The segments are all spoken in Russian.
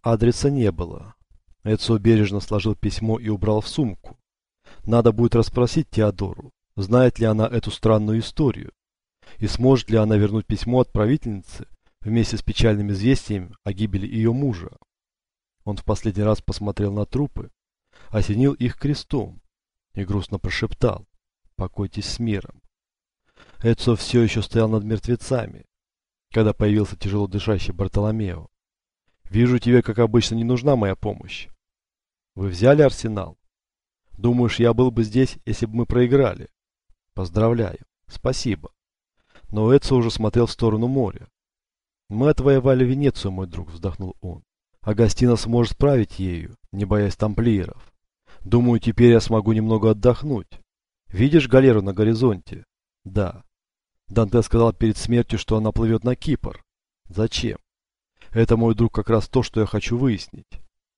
Адреса не было. Эцио бережно сложил письмо и убрал в сумку. Надо будет расспросить Теодору, знает ли она эту странную историю, и сможет ли она вернуть письмо отправительнице вместе с печальным известием о гибели ее мужа. Он в последний раз посмотрел на трупы, осенил их крестом и грустно прошептал: «Покойтесь с миром». Эцио все еще стоял над мертвецами, когда появился тяжело дышащий Бартоломео. «Вижу, тебе, как обычно, не нужна моя помощь. Вы взяли арсенал? Думаешь, я был бы здесь, если бы мы проиграли? Поздравляю. Спасибо». Но Эцио уже смотрел в сторону моря. «Мы отвоевали Венецию, мой друг», — вздохнул он. «Агастино сможет править ею, не боясь тамплиеров. Думаю, теперь я смогу немного отдохнуть. Видишь галеру на горизонте?» «Да». Данте сказал перед смертью, что она плывет на Кипр. «Зачем?» «Это, мой друг, как раз то, что я хочу выяснить».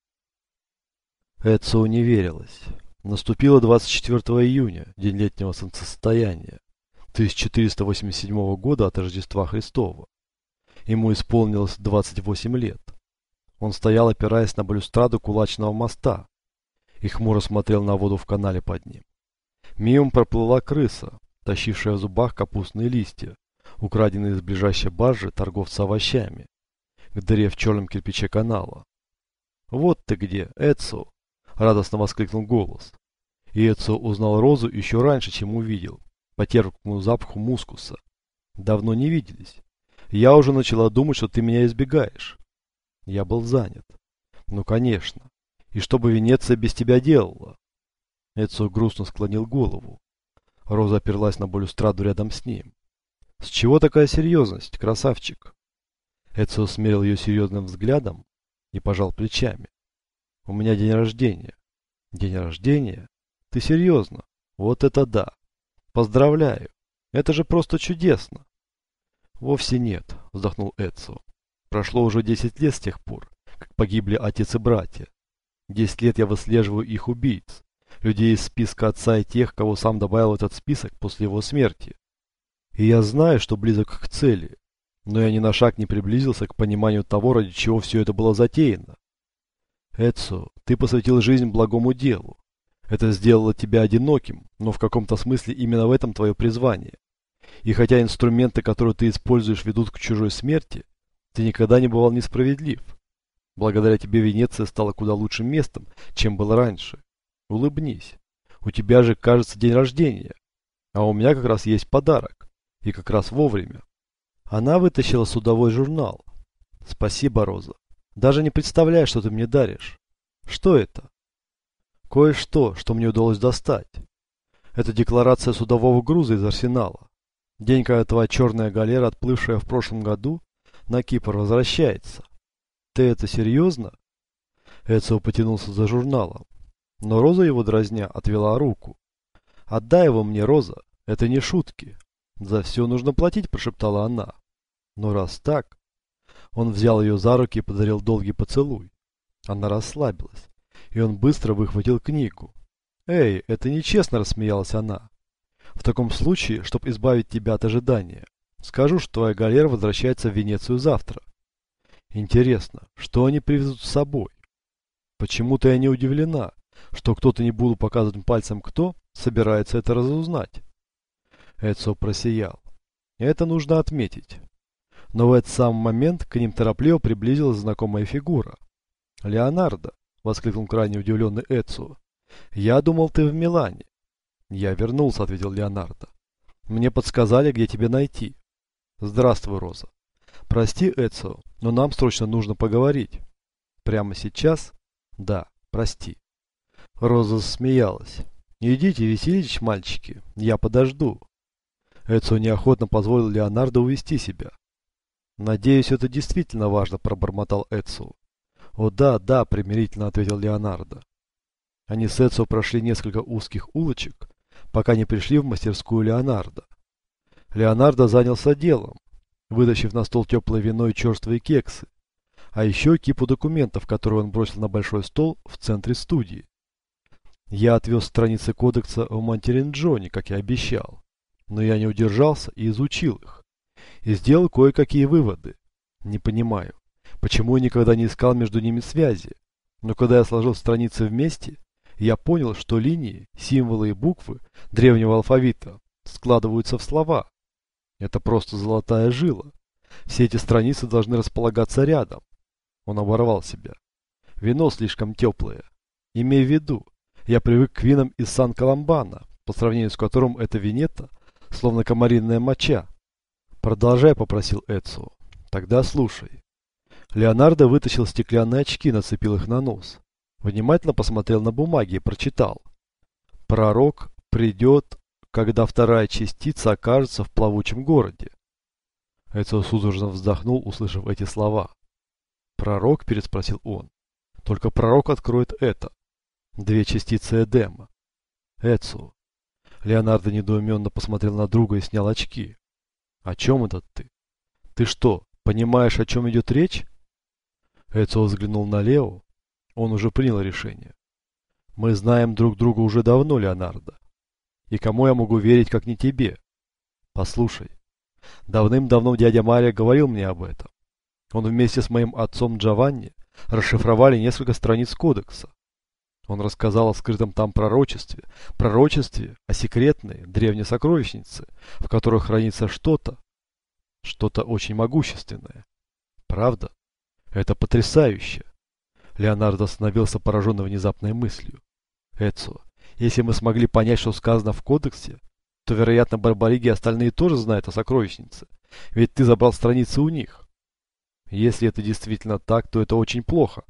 Эцио не верилось. Наступило 24 июня, день летнего солнцестояния, 1487 года от Рождества Христова. Ему исполнилось 28 лет. Он стоял, опираясь на балюстраду кулачного моста, и хмуро смотрел на воду в канале под ним. Мимо проплыла крыса, тащившая в зубах капустные листья, украденные из ближайшей баржи торговца овощами, к дыре в черном кирпиче канала. «Вот ты где, Эцио!» — радостно воскликнул голос. И Эцио узнал Розу еще раньше, чем увидел, по терпкому запаху мускуса. «Давно не виделись. Я уже начала думать, что ты меня избегаешь». Я был занят. «Ну, конечно. И что бы Венеция без тебя делала?» Эцио грустно склонил голову. Роза оперлась на балюстраду рядом с ним. «С чего такая серьезность, красавчик?» Эцио смерил ее серьезным взглядом и пожал плечами. «У меня день рождения». «День рождения? Ты серьезно? Вот это да! Поздравляю! Это же просто чудесно!» «Вовсе нет», — вздохнул Эцио. «Прошло уже 10 лет с тех пор, как погибли отец и братья. 10 лет я выслеживаю их убийц, людей из списка отца и тех, кого сам добавил в этот список после его смерти. И я знаю, что близок к цели, но я ни на шаг не приблизился к пониманию того, ради чего все это было затеяно. Эцио, ты посвятил жизнь благому делу. Это сделало тебя одиноким, но в каком-то смысле именно в этом твое призвание. И хотя инструменты, которые ты используешь, ведут к чужой смерти, ты никогда не бывал несправедлив. Благодаря тебе Венеция стала куда лучшим местом, чем было раньше. Улыбнись. У тебя же, кажется, день рождения. А у меня как раз есть подарок. И как раз вовремя». Она вытащила судовой журнал. «Спасибо, Роза. Даже не представляешь, что ты мне даришь. Что это?» «Кое-что, что мне удалось достать. Это декларация судового груза из арсенала. День, когда твоя черная галера, отплывшая в прошлом году, на Кипр возвращается. Ты это серьезно?» Эцио потянулся за журналом. Но Роза его дразня отвела руку. «Отдай его мне, Роза. Это не шутки. За все нужно платить», — прошептала она. «Но раз так...» Он взял ее за руки и подарил долгий поцелуй. Она расслабилась, и он быстро выхватил книгу. «Эй, это нечестно», — рассмеялась она. «В таком случае, чтобы избавить тебя от ожидания, скажу, что твоя галера возвращается в Венецию завтра. Интересно, что они привезут с собой? Почему-то я не удивлена, что кто-то, не буду показывать пальцем кто, собирается это разузнать». Эцио просиял. «Это нужно отметить». Но в этот самый момент к ним торопливо приблизилась знакомая фигура. «Леонардо!» — воскликнул крайне удивленный Эцио. «Я думал, ты в Милане». «Я вернулся», — ответил Леонардо. «Мне подсказали, где тебя найти». «Здравствуй, Роза». «Прости, Эцио, но нам срочно нужно поговорить». «Прямо сейчас?» «Да, прости». Роза засмеялась. «Идите, веселитесь, мальчики, я подожду». Эцио неохотно позволил Леонардо увести себя. «Надеюсь, это действительно важно», — пробормотал Эцио. «О да, да», — примирительно ответил Леонардо. Они с Эцио прошли несколько узких улочек, пока не пришли в мастерскую Леонардо. Леонардо занялся делом, вытащив на стол теплое вино и черствые кексы, а еще кипу документов, которые он бросил на большой стол в центре студии. «Я отвез страницы кодекса в Монтеринджоне, как и обещал, но я не удержался и изучил их. И сделал кое-какие выводы. Не понимаю, Почему я никогда не искал между ними связи? Но когда я сложил страницы вместе, я понял, что линии, символы и буквы древнего алфавита складываются в слова. Это просто золотая жила. Все эти страницы должны располагаться рядом. Он оборвал себя. Вино слишком теплое. Имей в виду, я привык к винам из Сан-Коломбана, по сравнению с которым эта винета словно комариная моча. Продолжай, попросил Эцио. Тогда слушай. Леонардо вытащил стеклянные очки, нацепил их на нос. Внимательно посмотрел на бумаги и прочитал. Пророк придет, когда вторая частица окажется в плавучем городе. Эцио судорожно вздохнул, услышав эти слова. «Пророк?» – переспросил он. «Только пророк откроет это. Две частицы Эдема». «Эцио». Леонардо недоуменно посмотрел на друга и снял очки. «О чем это ты? Ты что, понимаешь, о чем идет речь?» Эцио взглянул на Лео. Он уже принял решение. «Мы знаем друг друга уже давно, Леонардо. И кому я могу верить, как не тебе? Послушай, давным-давно дядя Марио говорил мне об этом. Он вместе с моим отцом Джованни расшифровали несколько страниц кодекса. Он рассказал о скрытом там пророчестве о секретной древней сокровищнице, в которой хранится что-то очень могущественное. Правда? Это потрясающе. Леонардо остановился, пораженный внезапной мыслью. Эцио, если мы смогли понять, что сказано в кодексе, то, вероятно, Барбариги и остальные тоже знают о сокровищнице, ведь ты забрал страницы у них. Если это действительно так, то это очень плохо.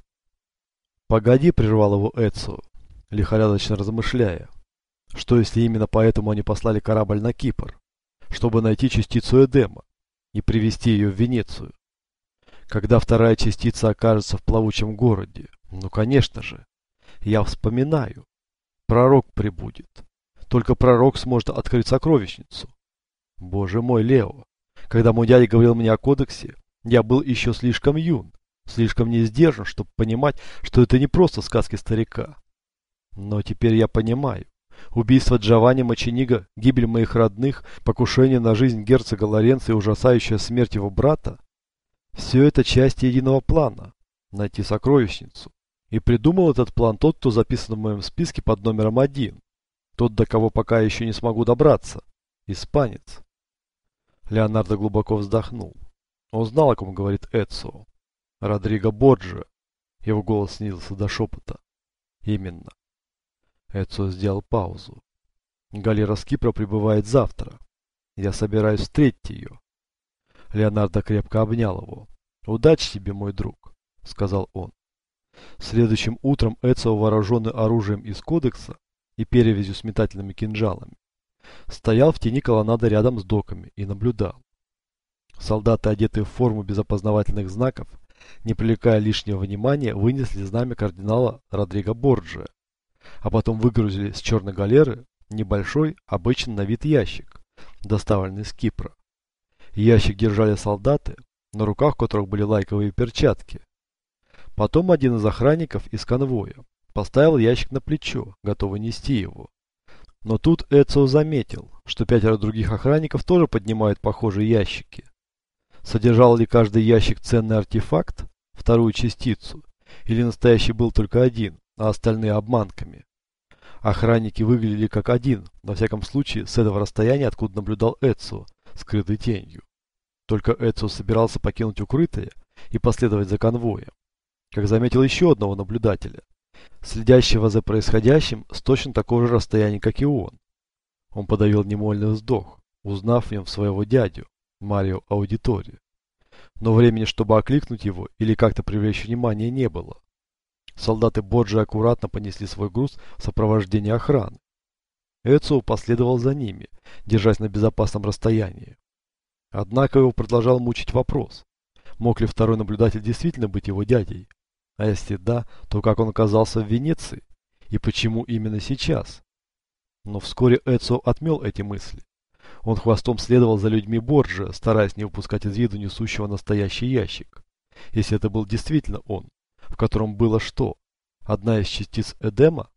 Погоди, прервал его Эцио, лихорадочно размышляя. Что если именно поэтому они послали корабль на Кипр, чтобы найти частицу Эдема и привезти ее в Венецию? Когда вторая частица окажется в плавучем городе, ну конечно же, я вспоминаю, пророк прибудет. Только пророк сможет открыть сокровищницу. Боже мой, Лео, когда мой дядя говорил мне о кодексе, я был еще слишком юн, слишком не сдержан, чтобы понимать, что это не просто сказки старика. Но теперь я понимаю. Убийство Джованни Мочениго, гибель моих родных, покушение на жизнь герцога Лоренцо и ужасающая смерть его брата – все это части единого плана – найти сокровищницу. И придумал этот план тот, кто записан в моем списке под номером 1. Тот, до кого пока еще не смогу добраться. Испанец. Леонардо глубоко вздохнул. Он знал, о ком говорит Эцио. Родриго Борджиа. Его голос снизился до шепота. Именно. Эцио сделал паузу. Галера с Кипра прибывает завтра. Я собираюсь встретить ее. Леонардо крепко обнял его. «Удачи тебе, мой друг», — сказал он. Следующим утром Эцио, вооруженный оружием из кодекса и перевязью с метательными кинжалами, стоял в тени колоннады рядом с доками и наблюдал. Солдаты, одетые в форму без опознавательных знаков, не привлекая лишнего внимания, вынесли знамя кардинала Родриго Борджиа, а потом выгрузили с черной галеры небольшой, обычный на вид ящик, доставленный с Кипра. Ящик держали солдаты, на руках которых были лайковые перчатки. Потом один из охранников из конвоя поставил ящик на плечо, готовый нести его. Но тут Эцио заметил, что 5 других охранников тоже поднимают похожие ящики. Содержал ли каждый ящик ценный артефакт, вторую частицу, или настоящий был только один, а остальные обманками? Охранники выглядели как один, во всяком случае, с этого расстояния, откуда наблюдал Эцио, скрытой тенью. Только Эцио собирался покинуть укрытие и последовать за конвоем, как заметил еще одного наблюдателя, следящего за происходящим с точно такого же расстояния, как и он. Он подавил немольный вздох, узнав в нем своего дядю, Марио Аудиторе. Но времени, чтобы окликнуть его или как-то привлечь внимание, не было. Солдаты Борджиа аккуратно понесли свой груз в сопровождении охраны. Эцио последовал за ними, держась на безопасном расстоянии. Однако его продолжал мучить вопрос, мог ли второй наблюдатель действительно быть его дядей? А если да, то как он оказался в Венеции? И почему именно сейчас? Но вскоре Эцио отмел эти мысли. Он хвостом следовал за людьми Борджиа, стараясь не упускать из виду несущего настоящий ящик. Если это был действительно он, в котором было что? Одна из частиц Эдема?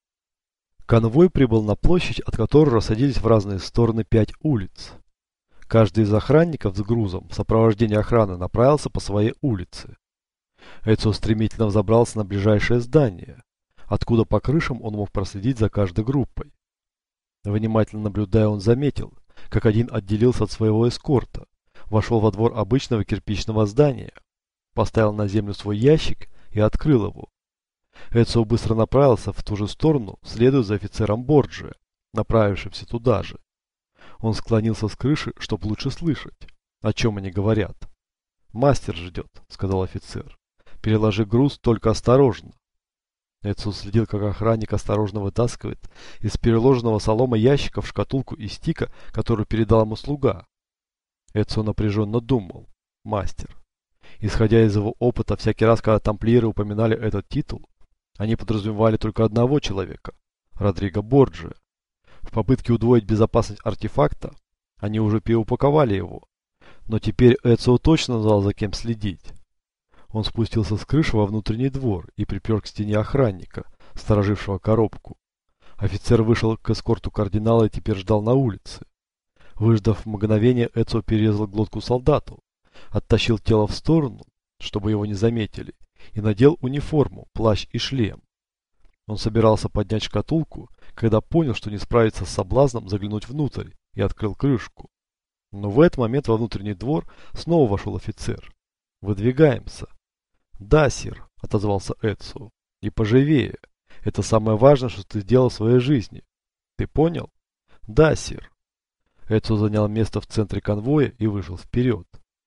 Конвой прибыл на площадь, от которой рассадились в разные стороны 5 улиц. Каждый из охранников с грузом в сопровождении охраны направился по своей улице. Эцио стремительно взобрался на ближайшее здание, откуда по крышам он мог проследить за каждой группой. Внимательно наблюдая, он заметил, как один отделился от своего эскорта, вошел во двор обычного кирпичного здания, поставил на землю свой ящик и открыл его. Эцио быстро направился в ту же сторону, следуя за офицером Борджиа, направившимся туда же. Он склонился с крыши, чтобы лучше слышать, о чем они говорят. «Мастер ждет», — сказал офицер. «Переложи груз, только осторожно». Эцио следил, как охранник осторожно вытаскивает из переложенного солома ящика в шкатулку из тика, которую передал ему слуга. Эцио напряженно думал. «Мастер». Исходя из его опыта, всякий раз, когда тамплиеры упоминали этот титул, они подразумевали только одного человека – Родриго Борджиа. В попытке удвоить безопасность артефакта, они уже переупаковали его. Но теперь Эцио точно знал, за кем следить. Он спустился с крыши во внутренний двор и припер к стене охранника, сторожившего коробку. Офицер вышел к эскорту кардинала и теперь ждал на улице. Выждав мгновение, Эцио перерезал глотку солдату, оттащил тело в сторону, чтобы его не заметили, и надел униформу, плащ и шлем. Он собирался поднять шкатулку, когда понял, что не справится с соблазном заглянуть внутрь, и открыл крышку. Но в этот момент во внутренний двор снова вошел офицер. «Выдвигаемся». «Да, сир», — отозвался Эцио. «И поживее. Это самое важное, что ты сделал в своей жизни. Ты понял?» «Да, сир». Эцио занял место в центре конвоя и вышел вперед.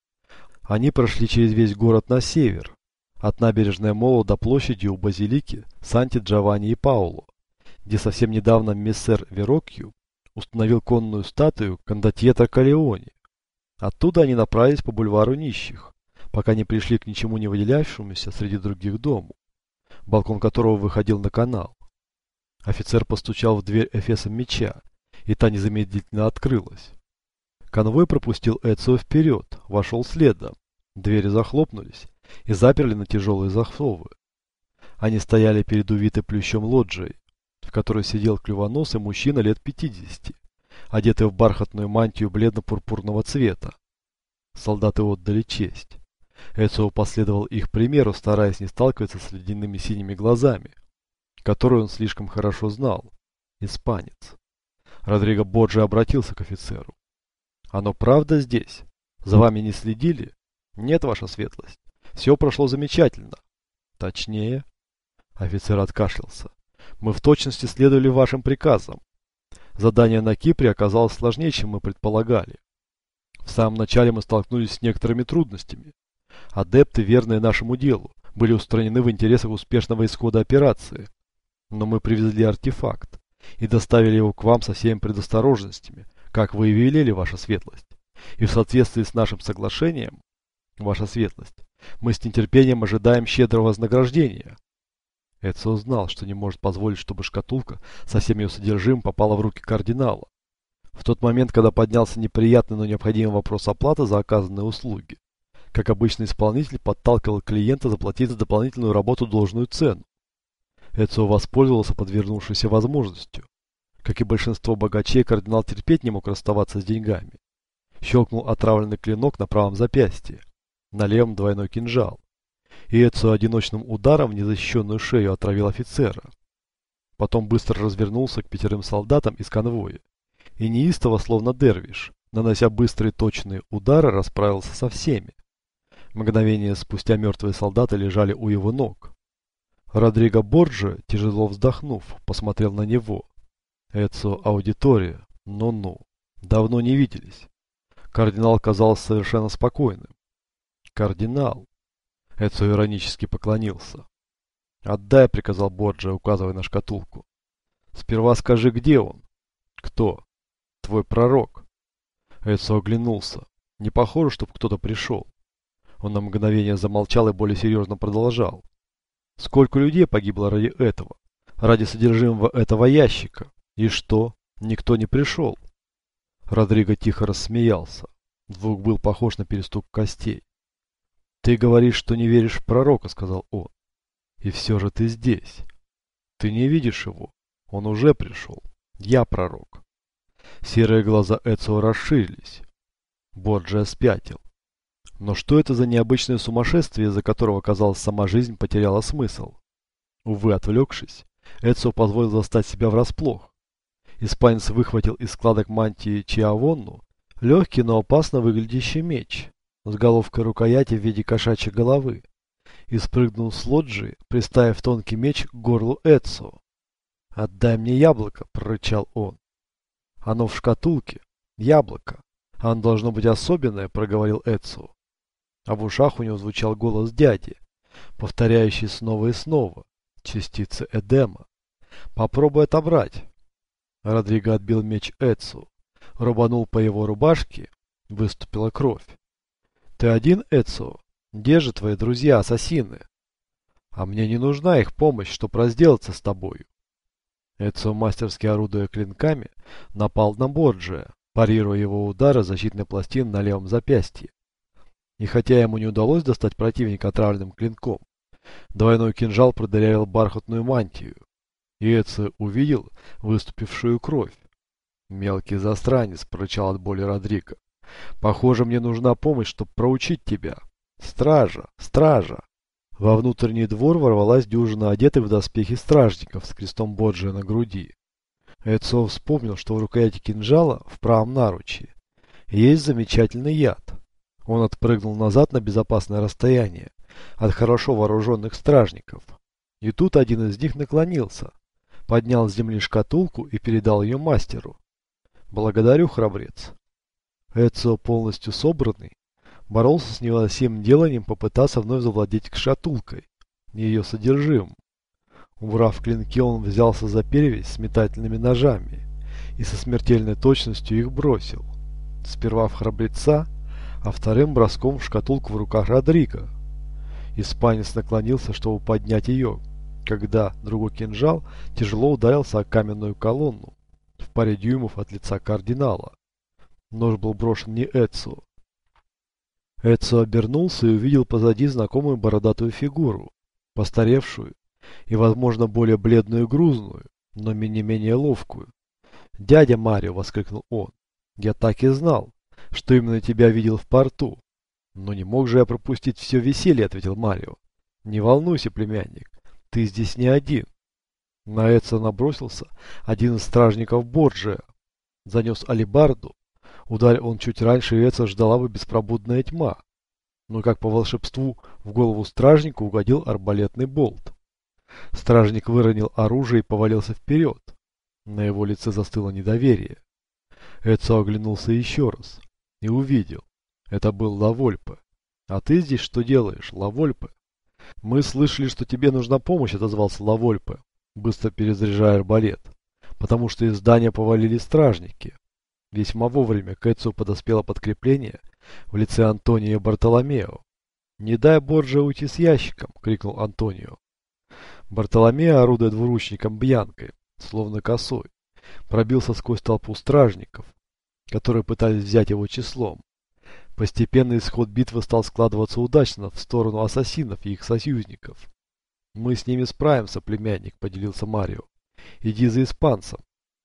Они прошли через весь город на север, от набережной Моло до площади у базилики Санти-Джованни и Пауло, где совсем недавно мессер Верокью установил конную статую кондотьета Калеони. Оттуда они направились по бульвару нищих, пока не пришли к ничему не выделяющемуся среди других дому, балкон которого выходил на канал. Офицер постучал в дверь эфесом меча, и та незамедлительно открылась. Конвой пропустил Эцио вперед, вошел следом. Двери захлопнулись и заперли на тяжелые засовы. Они стояли перед увитой плющом лоджией, в которой сидел клювоносый мужчина лет 50, одетый в бархатную мантию бледно-пурпурного цвета. Солдаты отдали честь. Эцио последовал их примеру, стараясь не сталкиваться с ледяными синими глазами, которые он слишком хорошо знал. Испанец. Родриго Борджиа обратился к офицеру. «Оно правда здесь? За вами не следили?» «Нет, ваша светлость. Все прошло замечательно». «Точнее?» Офицер откашлялся. «Мы в точности следовали вашим приказам. Задание на Кипре оказалось сложнее, чем мы предполагали. В самом начале мы столкнулись с некоторыми трудностями. Адепты, верные нашему делу, были устранены в интересах успешного исхода операции. Но мы привезли артефакт и доставили его к вам со всеми предосторожностями, как вы и велели, ваша светлость. И в соответствии с нашим соглашением, ваша светлость, мы с нетерпением ожидаем щедрого вознаграждения». Эцио знал, что не может позволить, чтобы шкатулка со всем ее содержимым попала в руки кардинала. В тот момент, когда поднялся неприятный, но необходимый вопрос оплаты за оказанные услуги, как обычный исполнитель подталкивал клиента заплатить за дополнительную работу должную цену. Эцио воспользовался подвернувшейся возможностью. Как и большинство богачей, кардинал терпеть не мог расставаться с деньгами. Щелкнул отравленный клинок на правом запястье, на левом двойной кинжал. И Эцио одиночным ударом в незащищенную шею отравил офицера. Потом быстро развернулся к 5 солдатам из конвоя и неистово, словно дервиш, нанося быстрые точные удары, расправился со всеми. Мгновение спустя мертвые солдаты лежали у его ног. Родриго Борджиа, тяжело вздохнув, посмотрел на него. «Эцио аудитория, ну-ну, давно не виделись». Кардинал казался совершенно спокойным. «Кардинал!» Эцио иронически поклонился. «Отдай», — приказал Борджиа, указывая на шкатулку. «Сперва скажи, где он?» «Кто?» «Твой пророк». Эцио оглянулся. Не похоже, чтобы кто-то пришел. Он на мгновение замолчал и более серьезно продолжал. «Сколько людей погибло ради этого? Ради содержимого этого ящика? И что? Никто не пришел?» Родриго тихо рассмеялся. Звук был похож на перестук костей. «Ты говоришь, что не веришь в пророка», — сказал он. «И все же ты здесь. Ты не видишь его. Он уже пришел. Я пророк». Серые глаза Эцио расширились. Борджиа спятил. Но что это за необычное сумасшествие, из-за которого, казалось, сама жизнь потеряла смысл? Увы, отвлекшись, Эцио позволил застать себя врасплох. Испанец выхватил из складок мантии Чиавонну легкий, но опасно выглядящий меч с головкой рукояти в виде кошачьей головы и спрыгнул с лоджии, приставив тонкий меч к горлу Эцио. «Отдай мне яблоко!» – прорычал он. «Оно в шкатулке. Яблоко. Оно должно быть особенное», – проговорил Эцио. А в ушах у него звучал голос дяди, повторяющий снова и снова частицы Эдема. «Попробуй отобрать». Родриго отбил меч Эцио, рубанул по его рубашке, выступила кровь. «Ты один, Эцио? Где же твои друзья-ассасины? А мне не нужна их помощь, чтоб разделаться с тобою». Эцио, мастерски орудуя клинками, напал на Борджиа, парируя его удары защитной пластины на левом запястье. И хотя ему не удалось достать противника отравленным клинком, двойной кинжал продырявил бархатную мантию, и Эцио увидел выступившую кровь. «Мелкий засранец», — прорычал от боли Родриго. «Похоже, мне нужна помощь, чтобы проучить тебя. Стража! Стража!» Во внутренний двор ворвалась дюжина одетых в доспехи стражников с крестом Борджиа на груди. Эцио вспомнил, что в рукояти кинжала в правом наручье есть замечательный яд. Он отпрыгнул назад на безопасное расстояние от хорошо вооруженных стражников. И тут один из них наклонился, поднял с земли шкатулку и передал ее мастеру. «Благодарю, храбрец». Эцио, полностью собранный, боролся с невыносимым деланием попытаться вновь завладеть шкатулкой и ее содержимым. Убрав клинки, он взялся за перевязь с метательными ножами и со смертельной точностью их бросил. Сперва в храбреца, а вторым броском в шкатулку в руках Родриго. Испанец наклонился, чтобы поднять ее, когда другой кинжал тяжело ударился о каменную колонну в паре дюймов от лица кардинала. Нож был брошен не Эцио. Эцио обернулся и увидел позади знакомую бородатую фигуру, постаревшую и, возможно, более бледную и грузную, но не менее ловкую. «Дядя Марио!» — воскликнул он. «Я так и знал, что именно тебя видел в порту. Но не мог же я пропустить все веселье», — ответил Марио. «Не волнуйся, племянник, ты здесь не один». На Эцио набросился один из стражников Борджиа, занес алебарду. Ударил он чуть раньше, и Эцио ждала бы беспробудная тьма. Но как по волшебству в голову стражника угодил арбалетный болт. Стражник выронил оружие и повалился вперед. На его лице застыло недоверие. Эцио оглянулся еще раз и увидел. Это был Лавольпе. «А ты здесь что делаешь, Лавольпе?» «Мы слышали, что тебе нужна помощь», — отозвался Лавольпе, быстро перезаряжая арбалет, «потому что из здания повалили стражники». Весьма вовремя к Эцио подоспело подкрепление в лице Антонио Бартоломео. «Не дай Борджиа уйти с ящиком!» — крикнул Антонио. Бартоломео, орудуя двуручником Бьянкой, словно косой, пробился сквозь толпу стражников, которые пытались взять его числом. Постепенно исход битвы стал складываться удачно в сторону ассасинов и их союзников. «Мы с ними справимся, племянник», — поделился Марио. «Иди за испанцем».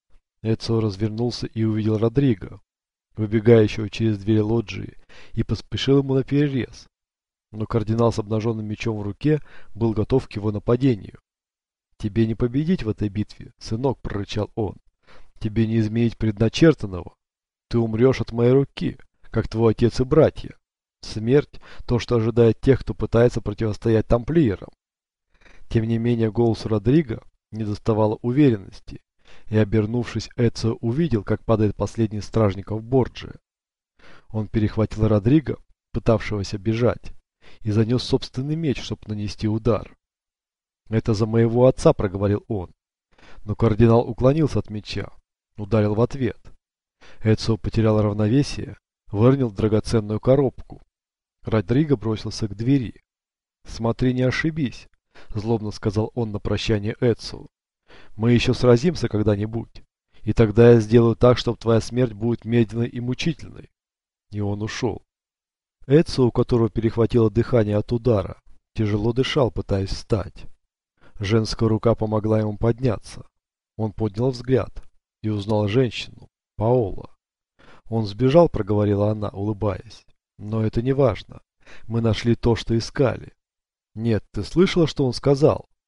Эцио развернулся и увидел Родриго, выбегающего через дверь лоджии, и поспешил ему на перерез. Но кардинал с обнаженным мечом в руке был готов к его нападению. «Тебе не победить в этой битве, сынок», — прорычал он. «Тебе не изменить предначертанного. Ты умрешь от моей руки, как твой отец и братья. Смерть — то, что ожидает тех, кто пытается противостоять тамплиерам». Тем не менее, голос Родриго не доставало уверенности, и, обернувшись, Эцио увидел, как падает последний из стражников Борджиа. Он перехватил Родриго, пытавшегося бежать, и занес собственный меч, чтобы нанести удар. «Это за моего отца», — проговорил он. Но кардинал уклонился от меча, ударил в ответ. Эцио потерял равновесие, выронил драгоценную коробку. Родриго бросился к двери. «Смотри, не ошибись», — злобно сказал он на прощание Эцио. «Мы еще сразимся когда-нибудь, и тогда я сделаю так, чтобы твоя смерть будет медленной и мучительной». И он ушел. Эцио, у которого перехватило дыхание от удара, тяжело дышал, пытаясь встать. Женская рука помогла ему подняться. Он поднял взгляд и узнал женщину, Паоло. «Он сбежал», — проговорила она, улыбаясь. Но это не важно. Мы нашли то, что искали. Нет, ты слышала, что он сказал?